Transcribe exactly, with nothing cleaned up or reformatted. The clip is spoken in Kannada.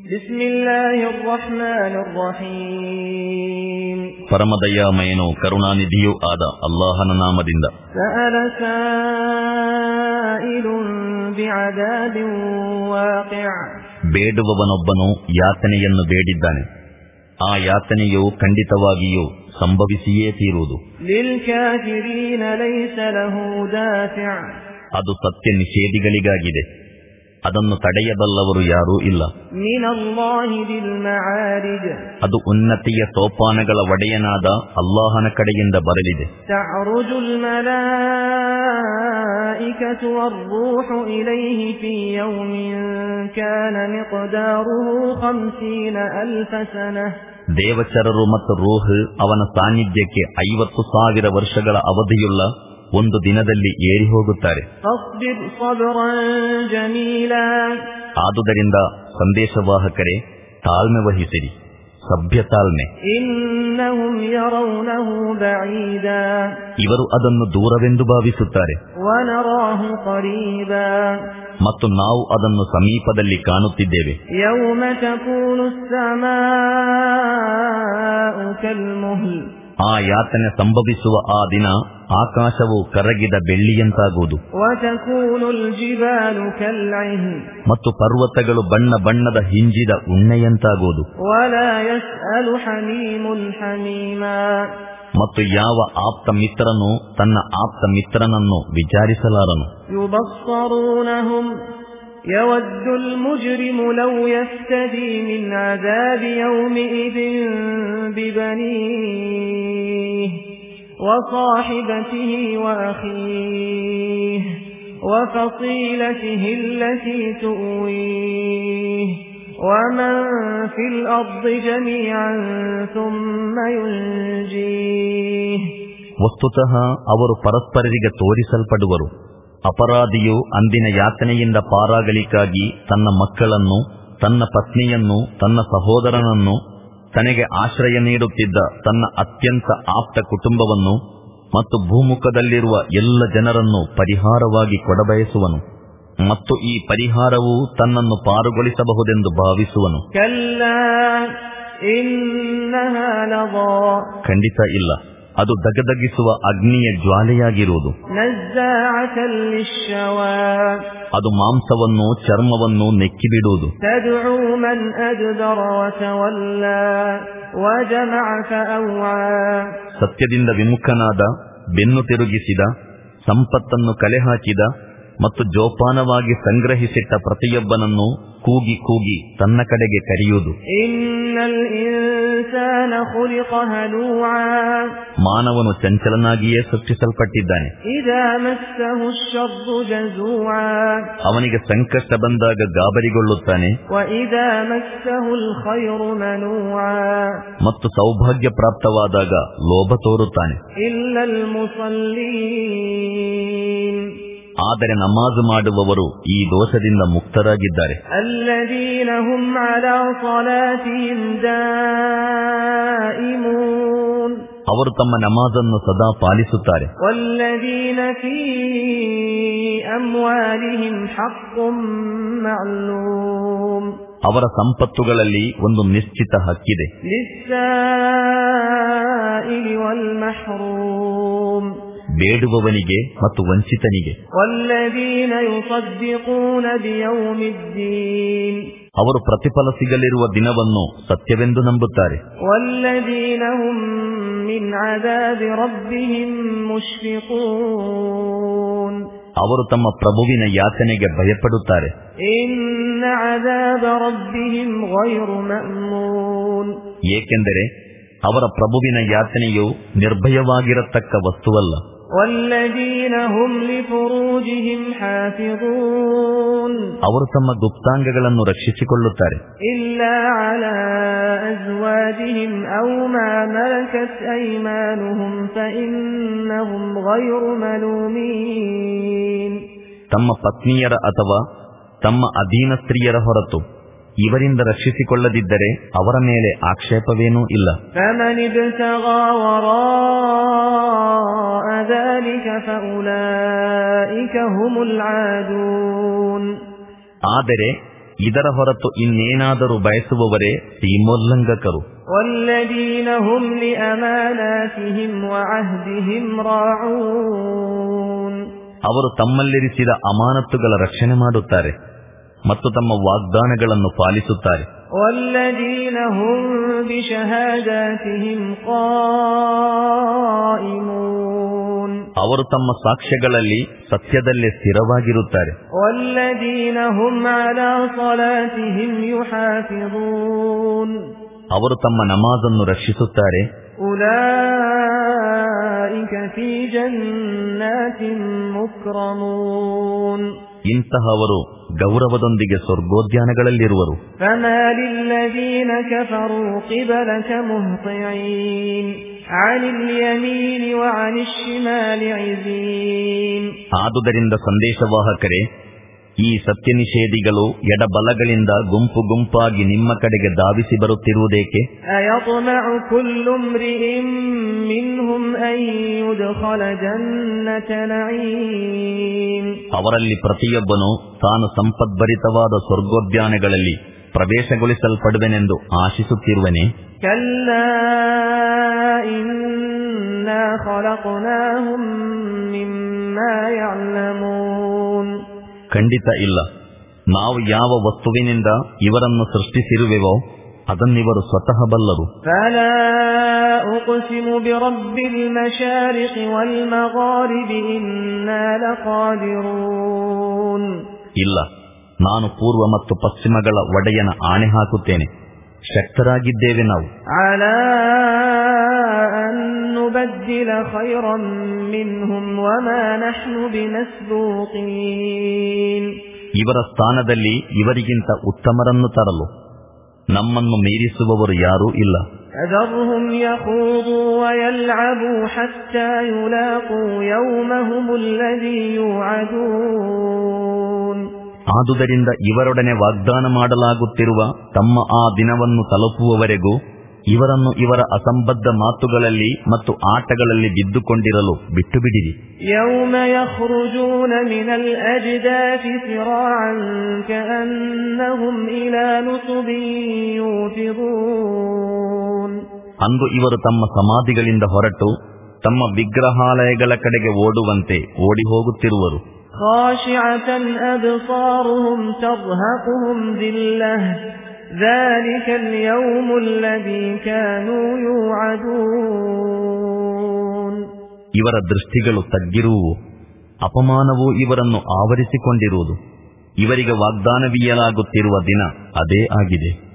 ಬಿಸ್ಮಿಲ್ಲಾಹಿರ್ ರಹ್ಮಾನಿರ್ ರಹೀಂ. ಪರಮದಯಾಮಯನೂ ಕರುಣಾನಿಧಿಯೂ ಆದ ಅಲ್ಲಾಹನ ನಾಮದಿಂದ. ಸಅಲ ಸಾಯಿಲುನ್ ಬಿಅದಾಬಿನ್ ವಾಕಿಅ. ಬೇಡುವವನೊಬ್ಬನು ಯಾತನೆಯನ್ನು ಬೇಡಿದ್ದಾನೆ, ಆ ಯಾತನೆಯು ಖಂಡಿತವಾಗಿಯೂ ಸಂಭವಿಸಿಯೇ ತೀರುವುದು. ಲಿಲ್ ಕಾಫಿರೀನ ಲೈಸ ಲಹು ದಾಫಿಅ. ಅದು ಸತ್ಯ ನಿಷೇಧಿಗಳಿಗಾಗಿದೆ, ಅದನ್ನು ತಡೆಯಬಲ್ಲವರು ಯಾರೂ ಇಲ್ಲ. ಮಿನಲ್ಲಾಹಿ ದಿಲ್ ಮಆರಿಜ್. ಅದು ಉನ್ನತಿಯ ಸೋಪಾನಗಳ ಒಡೆಯನಾದ ಅಲ್ಲಾಹನ ಕಡೆಯಿಂದ ಬರಲಿದೆ. ತಅರುಜುಲ್ ಮಲಾಯಿಕತು ವರ್-ರೂಹು ಇಲೈಹಿ ಫೀ ಯೌಮಿನ್ ಕಾನ ಮಿಕ್ದಾರುಹು ಖಮ್ಸೀನ ಅಲ್ಫ ಸನಹ. ದೇವಚರರು ಮತ್ತು ರೂಹ್ ಅವನ ಸಾನ್ನಿಧ್ಯಕ್ಕೆ ಐವತ್ತು ಸಾವಿರ ವರ್ಷಗಳ ಅವಧಿಯುಳ್ಳ ಒಂದು ದಿನದಲ್ಲಿ ಏರಿ ಹೋಗುತ್ತಾರೆ. ಆದುದರಿಂದ ಸಂದೇಶವಾಹಕರೇ, ತಾಳ್ಮೆ ವಹಿಸಿರಿ, ಸಭ್ಯ ತಾಳ್ಮೆ. ಇವರು ಅದನ್ನು ದೂರವೆಂದು ಭಾವಿಸುತ್ತಾರೆ, ಮತ್ತು ನಾವು ಅದನ್ನು ಸಮೀಪದಲ್ಲಿ ಕಾಣುತ್ತಿದ್ದೇವೆ. ಆ ಯಾತನೆ ಸಂಭವಿಸುವ ಆ ದಿನ ಆಕಾಶವು ಕರಗಿದ ಬೆಳ್ಳಿಯಂತಾಗುವುದು, ಮತ್ತು ಪರ್ವತಗಳು ಬಣ್ಣ ಬಣ್ಣದ ಹಿಂಜಿದ ಉಣ್ಣೆಯಂತಾಗುವುದು. ಮತ್ತು ಯಾವ ಆಪ್ತ ಮಿತ್ರನು ತನ್ನ ಆಪ್ತ ಮಿತ್ರನನ್ನು ವಿಚಾರಿಸಲಾರನು. يود المجرم لو يفتدي من عذاب يومئذ ببنيه وصاحبته وأخيه وفصيلته التي تؤويه ومن في الأرض جميعا ثم ينجيه. ವಸ್ತುತಃ ಅವರು ಪರಸ್ಪರರಿಗೆ ತೋರಿಸಲ್ಪಡುವರು. ಅಪರಾಧಿಯು ಅಂದಿನ ಯಾತನೆಯಿಂದ ಪಾರಾಗಲಿಕ್ಕಾಗಿ ತನ್ನ ಮಕ್ಕಳನ್ನು, ತನ್ನ ಪತ್ನಿಯನ್ನು, ತನ್ನ ಸಹೋದರನನ್ನು, ತನಗೆ ಆಶ್ರಯ ನೀಡುತ್ತಿದ್ದ ತನ್ನ ಅತ್ಯಂತ ಆಪ್ತ ಕುಟುಂಬವನ್ನು ಮತ್ತು ಭೂಮುಖದಲ್ಲಿರುವ ಎಲ್ಲ ಜನರನ್ನು ಪರಿಹಾರವಾಗಿ ಕೊಡಬಯಸುವನು, ಮತ್ತು ಈ ಪರಿಹಾರವು ತನ್ನನ್ನು ಪಾರುಗೊಳಿಸಬಹುದೆಂದು ಭಾವಿಸುವನು. ಖಂಡಿತ ಇಲ್ಲ, ಅದು ದಗದಗಿಸುವ ಅಗ್ನಿಯ ಜ್ವಾಲೆಯಾಗಿರುವುದು. ಅದು ಮಾಂಸವನ್ನು, ಚರ್ಮವನ್ನು ನೆಕ್ಕಿಬಿಡುವುದು. ಸತ್ಯದಿಂದ ವಿಮುಖನಾದ, ಬೆನ್ನು ತಿರುಗಿಸಿದ, ಸಂಪತ್ತನ್ನು ಕಲೆ ಹಾಕಿದ ಮತ್ತು ಜೋಪಾನವಾಗಿ ಸಂಗ್ರಹಿಸಿಟ್ಟ ಪ್ರತಿಯೊಬ್ಬನನ್ನು ಕೂಗಿ ಕೂಗಿ ತನ್ನ ಕಡೆಗೆ ಕರೆಯುವುದು. ಮಾನವನು ಚಂಚಲನಾಗಿಯೇ ಸೃಷ್ಟಿಸಲ್ಪಟ್ಟಿದ್ದಾನೆ. ಅವನಿಗೆ ಸಂಕಷ್ಟ ಬಂದಾಗ ಗಾಬರಿಗೊಳ್ಳುತ್ತಾನೆ, ಮತ್ತು ಸೌಭಾಗ್ಯ ಪ್ರಾಪ್ತವಾದಾಗ ಲೋಭ ತೋರುತ್ತಾನೆ. ಆದರೆ ನಮಾಜು ಮಾಡುವವರು ಈ ದೋಷದಿಂದ ಮುಕ್ತರಾಗಿದ್ದಾರೆ. ಅವರು ತಮ್ಮ ನಮಾಜನ್ನು ಸದಾ ಪಾಲಿಸುತ್ತಾರೆ. ಅವರ ಸಂಪತ್ತುಗಳಲ್ಲಿ ಒಂದು ನಿಶ್ಚಿತ ಹಕ್ಕಿದೆ. ಬೇಡುವವನಿಗೆ ಮತ್ತು ವಂಚಿತನಿಗೆ. ಅವರು ಪ್ರತಿಫಲ ಸಿಗಲಿರುವ ದಿನವನ್ನು ಸತ್ಯವೆಂದು ನಂಬುತ್ತಾರೆ. ಅವರು ತಮ್ಮ ಪ್ರಭುವಿನ ಯಾತನೆಗೆ ಭಯಪಡುತ್ತಾರೆ. ಏಕೆಂದರೆ ಅವರ ಪ್ರಭುವಿನ ಯಾತನೆಯು ನಿರ್ಭಯವಾಗಿರತಕ್ಕ ವಸ್ತುವಲ್ಲ. ಅವರು ತಮ್ಮ ಗುಪ್ತಾಂಗಗಳನ್ನು ರಕ್ಷಿಸಿಕೊಳ್ಳುತ್ತಾರೆ. ತಮ್ಮ ಪತ್ನಿಯರ ಅಥವಾ ತಮ್ಮ ಅಧೀನ ಸ್ತ್ರೀಯರ ಹೊರತು ಇವರಿಂದ ರಕ್ಷಿಸಿಕೊಳ್ಳದಿದ್ದರೆ ಅವರ ಮೇಲೆ ಆಕ್ಷೇಪವೇನೂ ಇಲ್ಲ. ಆದರೆ ಇದರ ಹೊರತು ಇನ್ನೇನಾದರೂ ಬಯಸುವವರೇ ಸೀಮೋಲ್ಲಂಘಕರು. والذين هم لأماناتهم وعهدهم راعون ಅವರು ತಮ್ಮಲ್ಲಿರಿಸಿದ ಅಮಾನತ್ತುಗಳ ರಕ್ಷಣೆ ಮಾಡುತ್ತಾರೆ ಮತ್ತು ತಮ್ಮ ವಾಗ್ದಾನಗಳನ್ನು ಪಾಲಿಸುತ್ತಾರೆ. والذين هم بشهاداتهم قائمون ಅವರು ತಮ್ಮ ಸಾಕ್ಷ್ಯಗಳಲ್ಲಿ ಸತ್ಯದಲ್ಲೇ ಸ್ಥಿರವಾಗಿರುತ್ತಾರೆ. والذين هم على صلاتهم يحافظون ಅವರು ತಮ್ಮ ನಮಾಜನ್ನು ರಕ್ಷಿಸುತ್ತಾರೆ. أولئك في جنات مكرمون ಇಂತಹವರು ಗೌರವದೊಂದಿಗೆ ಸ್ವರ್ಗೋದ್ಯಾನಗಳಲ್ಲಿರುವರು. فما للذين كفروا قبلك مهطعين عن اليمين وعن الشمال عزين. ಆದುದರಿಂದ ಸಂದೇಶವಾಹಕರೇ, ಈ ಸತ್ಯ ನಿಷೇಧಿಗಳು ಎಡಬಲಗಳಿಂದ ಗುಂಪು ಗುಂಪಾಗಿ ನಿಮ್ಮ ಕಡೆಗೆ ಧಾವಿಸಿ ಬರುತ್ತಿರುವುದೇಕೆ? أيطمع كل امرئ منهم أن يدخل جنة نعيم. ಅವರಲ್ಲಿ ಪ್ರತಿಯೊಬ್ಬನು ತಾನು ಸಂಪದ್ಭರಿತವಾದ ಸ್ವರ್ಗೋದ್ಯಾನಗಳಲ್ಲಿ ಪ್ರವೇಶಗೊಳಿಸಲ್ಪಡುವೆನೆಂದು ಆಶಿಸುತ್ತಿರುವನೇ? كلا إنا خلقناهم مما يعلمون. ಖಂಡಿತ ಇಲ್ಲ. ನಾವು ಯಾವ ವಸ್ತುವಿನಿಂದ ಇವರನ್ನು ಸೃಷ್ಟಿಸಿರುವೆವೋ ಅದನ್ನಿವರು ಸ್ವತಃ ಬಲ್ಲರು. فلا أقسم برب المشارق والمغارب إنا لقادرون. ಇಲ್ಲ, ನಾನು ಪೂರ್ವ ಮತ್ತು ಪಶ್ಚಿಮಗಳ ಒಡೆಯನ ಆಣೆ ಹಾಕುತ್ತೇನೆ, ಶಕ್ತರಾಗಿದ್ದೇವೆ ನಾವು. على أن نبدل خيرا منهم وما نحن بمسبوقين. ಇವರ ಸ್ಥಾನದಲ್ಲಿ ಇವರಿಗಿಂತ ಉತ್ತಮರನ್ನು ತರಲು ನಮ್ಮನ್ನು ಮೀರಿಸುವವರು ಯಾರೂ ಇಲ್ಲ. فذرهم يخوضوا ويلعبوا حتى يلاقوا يومهم الذي يوعدون. ಆದುದರಿಂದ ಇವರೊಡನೆ ವಾಗ್ದಾನ ಮಾಡಲಾಗುತ್ತಿರುವ ತಮ್ಮ ಆ ದಿನವನ್ನು ತಲುಪುವವರೆಗೂ ಇವರನ್ನು ಇವರ ಅಸಂಬದ್ಧ ಮಾತುಗಳಲ್ಲಿ ಮತ್ತು ಆಟಗಳಲ್ಲಿ ಬಿದ್ದುಕೊಂಡಿರಲು ಬಿಟ್ಟು ಬಿಡಿರಿ. يوم يخرجون من الأجداث سراعا كأنهم إلى نصب يوفضون. ಅಂದು ಇವರು ತಮ್ಮ ಸಮಾಧಿಗಳಿಂದ ಹೊರಟು ತಮ್ಮ ವಿಗ್ರಹಾಲಯಗಳ ಕಡೆಗೆ ಓಡುವಂತೆ ಓಡಿ ಹೋಗುತ್ತಿರುವರು. خاشعة أبصارهم ترهقهم ذلة ذلك اليوم الذي كانوا يوعدون. ಇವರ ದೃಷ್ಟಿಗಳು ತಗ್ಗಿರುವು, ಅಪಮಾನವೂ ಇವರನ್ನು ಆವರಿಸಿಕೊಂಡಿರುವುದು. ಇವರಿಗೆ ವಾಗ್ದಾನವೀಯಲಾಗುತ್ತಿರುವ ದಿನ ಅದೇ ಆಗಿದೆ.